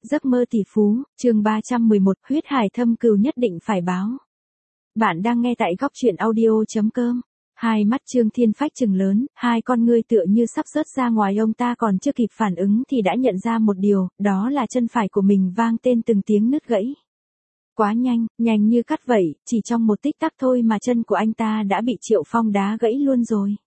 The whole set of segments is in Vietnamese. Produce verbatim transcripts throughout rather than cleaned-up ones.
Giấc mơ tỷ phú, chương ba trăm mười một, huyết hải thâm cừu nhất định phải báo. Bạn đang nghe tại góc truyện audio.com. Hai mắt Trương Thiên Phách trừng lớn, hai con ngươi tựa như sắp rớt ra ngoài, ông ta còn chưa kịp phản ứng thì đã nhận ra một điều, đó là chân phải của mình vang tên từng tiếng nứt gãy. Quá nhanh, nhanh như cắt vậy, chỉ trong một tích tắc thôi mà chân của anh ta đã bị Triệu Phong đá gãy luôn rồi.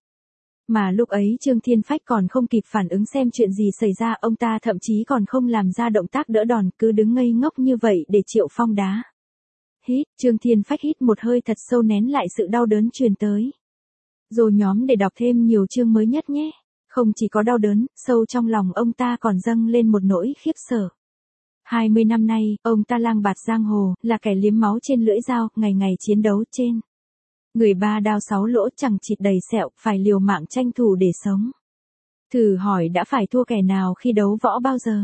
Mà lúc ấy Trương Thiên Phách còn không kịp phản ứng xem chuyện gì xảy ra, ông ta thậm chí còn không làm ra động tác đỡ đòn, cứ đứng ngây ngốc như vậy để Triệu Phong đá. Hít, Trương Thiên Phách hít một hơi thật sâu, nén lại sự đau đớn truyền tới. Rồi nhóm để đọc thêm nhiều chương mới nhất nhé. Không chỉ có đau đớn, sâu trong lòng ông ta còn dâng lên một nỗi khiếp sợ. hai mươi năm nay, ông ta lang bạt giang hồ, là kẻ liếm máu trên lưỡi dao, ngày ngày chiến đấu trên người ba đao sáu lỗ, chẳng chịt đầy sẹo, phải liều mạng tranh thủ để sống. Thử hỏi đã phải thua kẻ nào khi đấu võ bao giờ?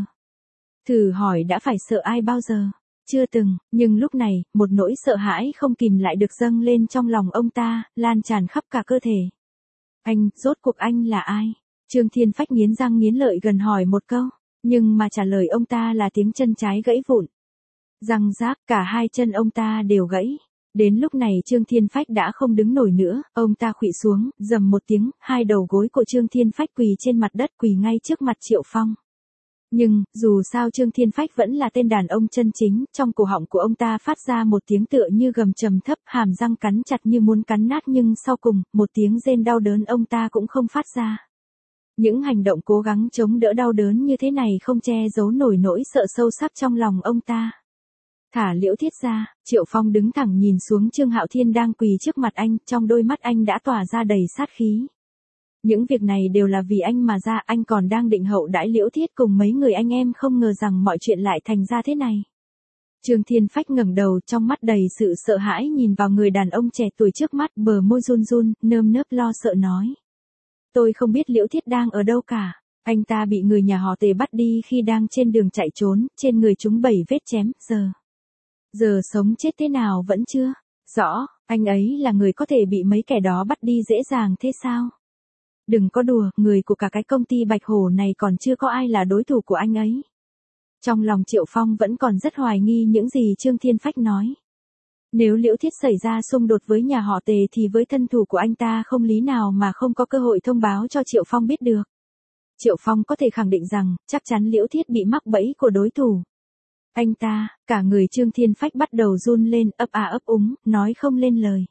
Thử hỏi đã phải sợ ai bao giờ? Chưa từng, nhưng lúc này, một nỗi sợ hãi không kìm lại được dâng lên trong lòng ông ta, lan tràn khắp cả cơ thể. Anh, rốt cuộc anh là ai? Trương Thiên Phách nghiến răng nghiến lợi gần hỏi một câu, nhưng mà trả lời ông ta là tiếng chân trái gãy vụn. Răng rác, cả hai chân ông ta đều gãy. Đến lúc này Trương Thiên Phách đã không đứng nổi nữa, ông ta khuỵu xuống, rầm một tiếng, hai đầu gối của Trương Thiên Phách quỳ trên mặt đất, quỳ ngay trước mặt Triệu Phong. Nhưng, dù sao Trương Thiên Phách vẫn là tên đàn ông chân chính, trong cổ họng của ông ta phát ra một tiếng tựa như gầm trầm thấp, hàm răng cắn chặt như muốn cắn nát, nhưng sau cùng, một tiếng rên đau đớn ông ta cũng không phát ra. Những hành động cố gắng chống đỡ đau đớn như thế này không che giấu nổi nỗi sợ sâu sắc trong lòng ông ta. Thả Liễu Thiết ra, Triệu Phong đứng thẳng nhìn xuống Trương Hạo Thiên đang quỳ trước mặt anh, trong đôi mắt anh đã tỏa ra đầy sát khí. Những việc này đều là vì anh mà ra, anh còn đang định hậu đãi Liễu Thiết cùng mấy người anh em, không ngờ rằng mọi chuyện lại thành ra thế này. Trương Thiên Phách ngẩng đầu, trong mắt đầy sự sợ hãi nhìn vào người đàn ông trẻ tuổi trước mắt, bờ môi run run, nơm nớp lo sợ nói. Tôi không biết Liễu Thiết đang ở đâu cả. Anh ta bị người nhà họ Tề bắt đi khi đang trên đường chạy trốn, trên người chúng bảy vết chém, giờ. Giờ sống chết thế nào vẫn chưa rõ, anh ấy là người có thể bị mấy kẻ đó bắt đi dễ dàng thế sao? Đừng có đùa, người của cả cái công ty Bạch Hổ này còn chưa có ai là đối thủ của anh ấy. Trong lòng Triệu Phong vẫn còn rất hoài nghi những gì Trương Thiên Phách nói. Nếu Liễu Thiết xảy ra xung đột với nhà họ Tề thì với thân thủ của anh ta không lý nào mà không có cơ hội thông báo cho Triệu Phong biết được. Triệu Phong có thể khẳng định rằng, chắc chắn Liễu Thiết bị mắc bẫy của đối thủ. Anh ta, cả người Trương Thiên Phách bắt đầu run lên, ấp à ấp úng, nói không lên lời.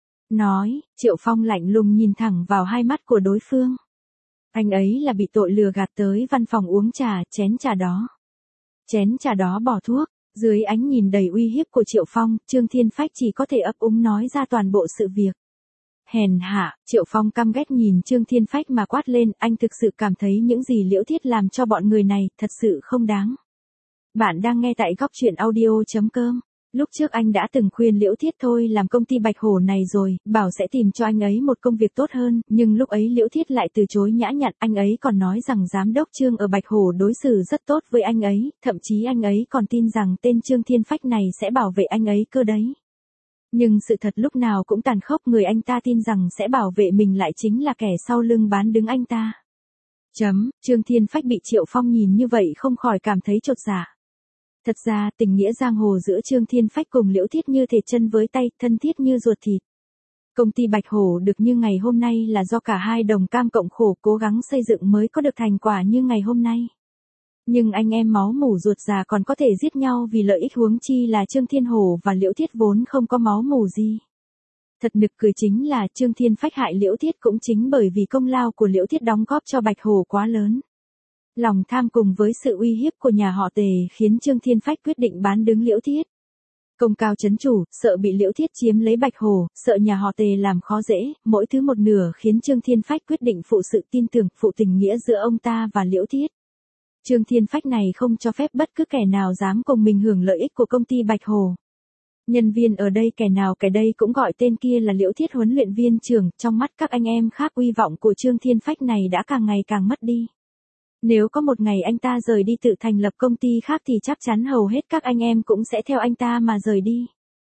Nói, Triệu Phong lạnh lùng nhìn thẳng vào hai mắt của đối phương. Anh ấy là bị tội lừa gạt tới văn phòng uống trà, chén trà đó. Chén trà đó bỏ thuốc, dưới ánh nhìn đầy uy hiếp của Triệu Phong, Trương Thiên Phách chỉ có thể ấp úng nói ra toàn bộ sự việc. Hèn hạ, Triệu Phong căm ghét nhìn Trương Thiên Phách mà quát lên, anh thực sự cảm thấy những gì Liễu Thiết làm cho bọn người này, thật sự không đáng. Bạn đang nghe tại góc truyện audio.com. Lúc trước anh đã từng khuyên Liễu Thiết thôi làm công ty Bạch Hổ này rồi, bảo sẽ tìm cho anh ấy một công việc tốt hơn, nhưng lúc ấy Liễu Thiết lại từ chối nhã nhặn, anh ấy còn nói rằng giám đốc Trương ở Bạch Hổ đối xử rất tốt với anh ấy, thậm chí anh ấy còn tin rằng tên Trương Thiên Phách này sẽ bảo vệ anh ấy cơ đấy. Nhưng sự thật lúc nào cũng tàn khốc, người anh ta tin rằng sẽ bảo vệ mình lại chính là kẻ sau lưng bán đứng anh ta. Chấm, Trương Thiên Phách bị Triệu Phong nhìn như vậy không khỏi cảm thấy chột dạ. Thật ra, tình nghĩa giang hồ giữa Trương Thiên Phách cùng Liễu Thiết như thể chân với tay, thân thiết như ruột thịt. Công ty Bạch Hổ được như ngày hôm nay là do cả hai đồng cam cộng khổ cố gắng xây dựng mới có được thành quả như ngày hôm nay. Nhưng anh em máu mủ ruột già còn có thể giết nhau vì lợi ích, huống chi là Trương Thiên Hổ và Liễu Thiết vốn không có máu mủ gì. Thật nực cười chính là Trương Thiên Phách hại Liễu Thiết cũng chính bởi vì công lao của Liễu Thiết đóng góp cho Bạch Hổ quá lớn. Lòng tham cùng với sự uy hiếp của nhà họ Tề khiến Trương Thiên Phách quyết định bán đứng Liễu Thiết. Công cao chấn chủ, sợ bị Liễu Thiết chiếm lấy Bạch Hổ, sợ nhà họ Tề làm khó dễ, mỗi thứ một nửa khiến Trương Thiên Phách quyết định phụ sự tin tưởng, phụ tình nghĩa giữa ông ta và Liễu Thiết. Trương Thiên Phách này không cho phép bất cứ kẻ nào dám cùng mình hưởng lợi ích của công ty Bạch Hổ. Nhân viên ở đây kẻ nào kẻ đây cũng gọi tên kia là Liễu Thiết huấn luyện viên trưởng, trong mắt các anh em khác uy vọng của Trương Thiên Phách này đã càng ngày càng mất đi. Nếu có một ngày anh ta rời đi tự thành lập công ty khác thì chắc chắn hầu hết các anh em cũng sẽ theo anh ta mà rời đi.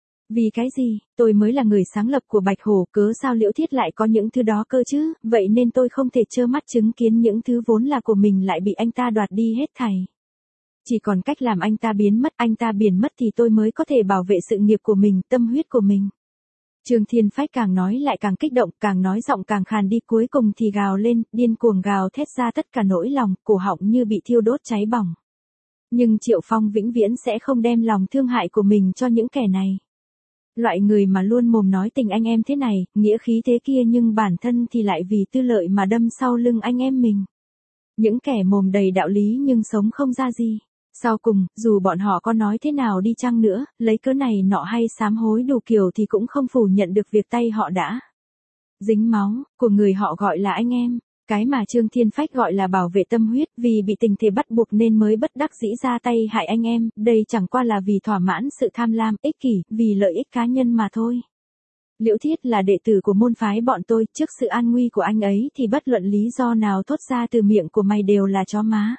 Vì cái gì, tôi mới là người sáng lập của Bạch Hổ, cớ sao Liễu Thiết lại có những thứ đó cơ chứ, vậy nên tôi không thể trơ mắt chứng kiến những thứ vốn là của mình lại bị anh ta đoạt đi hết thảy. Chỉ còn cách làm anh ta biến mất, anh ta biến mất thì tôi mới có thể bảo vệ sự nghiệp của mình, tâm huyết của mình. Trương Thiên Phách càng nói lại càng kích động, càng nói giọng càng khàn đi, cuối cùng thì gào lên, điên cuồng gào thét ra tất cả nỗi lòng, cổ họng như bị thiêu đốt cháy bỏng. Nhưng Triệu Phong vĩnh viễn sẽ không đem lòng thương hại của mình cho những kẻ này. Loại người mà luôn mồm nói tình anh em thế này, nghĩa khí thế kia nhưng bản thân thì lại vì tư lợi mà đâm sau lưng anh em mình. Những kẻ mồm đầy đạo lý nhưng sống không ra gì. Sau cùng, dù bọn họ có nói thế nào đi chăng nữa, lấy cớ này nọ hay sám hối đủ kiểu thì cũng không phủ nhận được việc tay họ đã dính máu, của người họ gọi là anh em. Cái mà Trương Thiên Phách gọi là bảo vệ tâm huyết, vì bị tình thế bắt buộc nên mới bất đắc dĩ ra tay hại anh em, đây chẳng qua là vì thỏa mãn sự tham lam, ích kỷ, vì lợi ích cá nhân mà thôi. Liễu Thiết là đệ tử của môn phái bọn tôi, trước sự an nguy của anh ấy thì bất luận lý do nào thốt ra từ miệng của mày đều là chó má.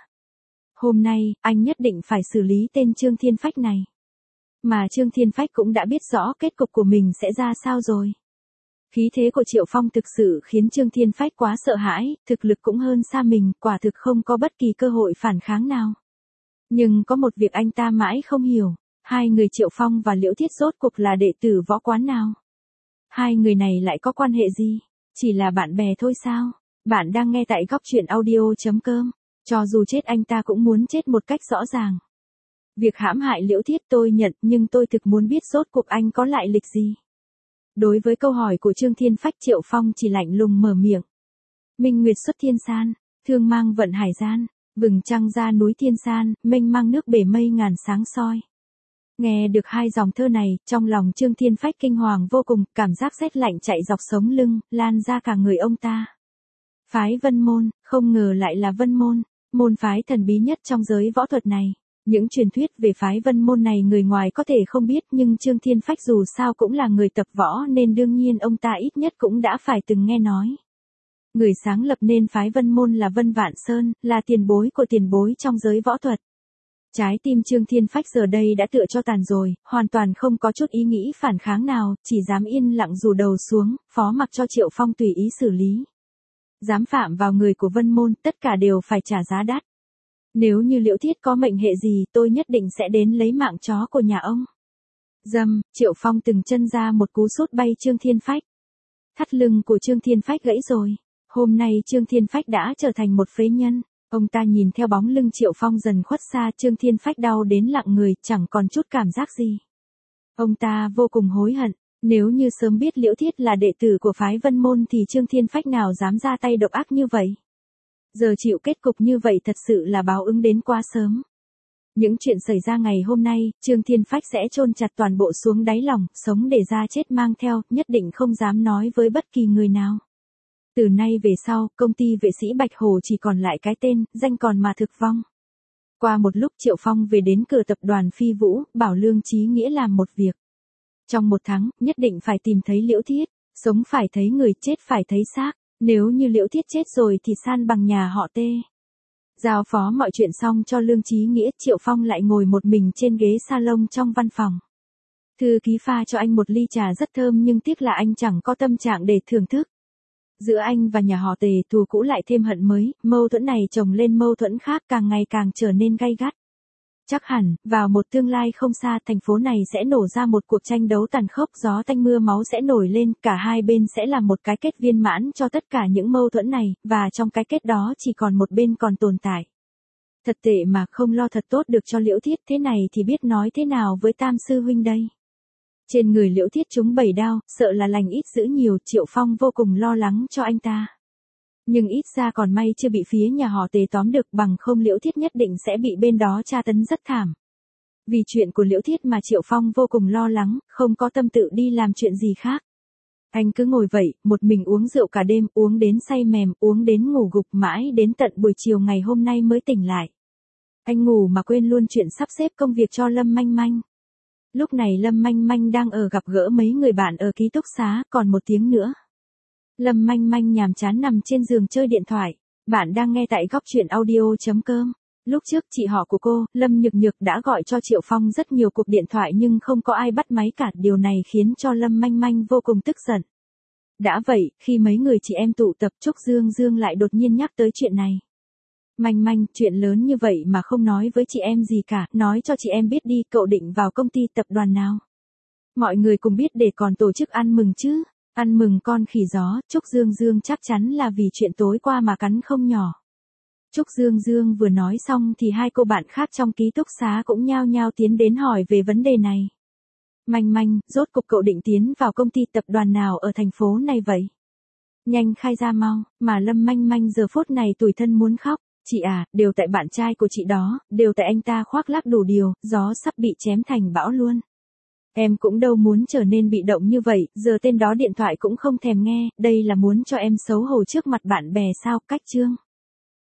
Hôm nay, anh nhất định phải xử lý tên Trương Thiên Phách này. Mà Trương Thiên Phách cũng đã biết rõ kết cục của mình sẽ ra sao rồi. Khí thế của Triệu Phong thực sự khiến Trương Thiên Phách quá sợ hãi, thực lực cũng hơn xa mình, quả thực không có bất kỳ cơ hội phản kháng nào. Nhưng có một việc anh ta mãi không hiểu, hai người Triệu Phong và Liễu Thiết rốt cuộc là đệ tử võ quán nào? Hai người này lại có quan hệ gì? Chỉ là bạn bè thôi sao? Bạn đang nghe tại góc truyện audio chấm com. Cho dù chết anh ta cũng muốn chết một cách rõ ràng. Việc hãm hại Liễu Thiết tôi nhận, nhưng tôi thực muốn biết rốt cuộc anh có lại lịch gì. Đối với câu hỏi của Trương Thiên Phách, Triệu Phong chỉ lạnh lùng mở miệng. Minh nguyệt xuất thiên san, thương mang vận hải gian, vừng trăng ra núi thiên san, mênh mang nước bể mây ngàn sáng soi. Nghe được hai dòng thơ này, trong lòng Trương Thiên Phách kinh hoàng vô cùng, cảm giác rét lạnh chạy dọc sống lưng, lan ra cả người ông ta. Phái Vân Môn, không ngờ lại là Vân Môn, môn phái thần bí nhất trong giới võ thuật này. Những truyền thuyết về phái Vân Môn này người ngoài có thể không biết, nhưng Trương Thiên Phách dù sao cũng là người tập võ nên đương nhiên ông ta ít nhất cũng đã phải từng nghe nói. Người sáng lập nên phái Vân Môn là Vân Vạn Sơn, là tiền bối của tiền bối trong giới võ thuật. Trái tim Trương Thiên Phách giờ đây đã tựa cho tàn rồi, hoàn toàn không có chút ý nghĩ phản kháng nào, chỉ dám yên lặng rủ đầu xuống, phó mặc cho Triệu Phong tùy ý xử lý. Dám phạm vào người của Vân Môn, tất cả đều phải trả giá đắt. Nếu như Liễu Thiết có mệnh hệ gì, tôi nhất định sẽ đến lấy mạng chó của nhà ông. Dầm, Triệu Phong từng chân ra một cú sút bay Trương Thiên Phách. Thắt lưng của Trương Thiên Phách gãy rồi. Hôm nay Trương Thiên Phách đã trở thành một phế nhân. Ông ta nhìn theo bóng lưng Triệu Phong dần khuất xa, Trương Thiên Phách đau đến lặng người, chẳng còn chút cảm giác gì. Ông ta vô cùng hối hận. Nếu như sớm biết Liễu Thiết là đệ tử của phái Vân Môn thì Trương Thiên Phách nào dám ra tay độc ác như vậy. Giờ chịu kết cục như vậy thật sự là báo ứng đến quá sớm. Những chuyện xảy ra ngày hôm nay, Trương Thiên Phách sẽ chôn chặt toàn bộ xuống đáy lòng, sống để ra chết mang theo, nhất định không dám nói với bất kỳ người nào. Từ nay về sau, công ty vệ sĩ Bạch Hồ chỉ còn lại cái tên, danh còn mà thực vong. Qua một lúc Triệu Phong về đến cửa tập đoàn Phi Vũ, bảo Lương Chí Nghĩa làm một việc. Trong một tháng, nhất định phải tìm thấy Liễu Thiết, sống phải thấy người, chết phải thấy xác. Nếu như Liễu Thiết chết rồi thì san bằng nhà họ Tê. Giao phó mọi chuyện xong cho Lương Chí Nghĩa, Triệu Phong lại ngồi một mình trên ghế salon trong văn phòng. Thư ký pha cho anh một ly trà rất thơm nhưng tiếc là anh chẳng có tâm trạng để thưởng thức. Giữa anh và nhà họ Tề thù cũ lại thêm hận mới, mâu thuẫn này chồng lên mâu thuẫn khác càng ngày càng trở nên gay gắt. Chắc hẳn, vào một tương lai không xa thành phố này sẽ nổ ra một cuộc tranh đấu tàn khốc, gió tanh mưa máu sẽ nổi lên, cả hai bên sẽ là một cái kết viên mãn cho tất cả những mâu thuẫn này, và trong cái kết đó chỉ còn một bên còn tồn tại. Thật tệ mà không lo thật tốt được cho Liễu Thiết, thế này thì biết nói thế nào với Tam sư huynh đây. Trên người Liễu Thiết trúng bảy đao, sợ là lành ít dữ nhiều, Triệu Phong vô cùng lo lắng cho anh ta. Nhưng ít ra còn may chưa bị phía nhà họ Tề tóm được, bằng không Liễu Thiết nhất định sẽ bị bên đó tra tấn rất thảm. Vì chuyện của Liễu Thiết mà Triệu Phong vô cùng lo lắng, không có tâm tự đi làm chuyện gì khác. Anh cứ ngồi vậy, một mình uống rượu cả đêm, uống đến say mềm, uống đến ngủ gục mãi đến tận buổi chiều ngày hôm nay mới tỉnh lại. Anh ngủ mà quên luôn chuyện sắp xếp công việc cho Lâm Manh Manh. Lúc này Lâm Manh Manh đang ở gặp gỡ mấy người bạn ở ký túc xá, còn một tiếng nữa. Lâm Manh Manh nhàm chán nằm trên giường chơi điện thoại. Bạn đang nghe tại góc truyện audio chấm com. Lúc trước chị họ của cô, Lâm Nhược Nhược đã gọi cho Triệu Phong rất nhiều cuộc điện thoại nhưng không có ai bắt máy cả, điều này khiến cho Lâm Manh Manh vô cùng tức giận. Đã vậy, khi mấy người chị em tụ tập, Trúc Dương Dương lại đột nhiên nhắc tới chuyện này. Manh manh, chuyện lớn như vậy mà không nói với chị em gì cả, nói cho chị em biết đi, cậu định vào công ty tập đoàn nào? Mọi người cùng biết để còn tổ chức ăn mừng chứ. Ăn mừng con khỉ gió, Trúc Dương Dương chắc chắn là vì chuyện tối qua mà cắn không nhỏ. Trúc Dương Dương vừa nói xong thì hai cô bạn khác trong ký túc xá cũng nhao nhao tiến đến hỏi về vấn đề này. Manh manh, rốt cục cậu định tiến vào công ty tập đoàn nào ở thành phố này vậy? Nhanh khai ra mau, mà Lâm Manh Manh giờ phút này tủi thân muốn khóc. Chị à, đều tại bạn trai của chị đó, đều tại anh ta khoác lác đủ điều, gió sắp bị chém thành bão luôn. Em cũng đâu muốn trở nên bị động như vậy, giờ tên đó điện thoại cũng không thèm nghe, đây là muốn cho em xấu hổ trước mặt bạn bè sao, cách chương.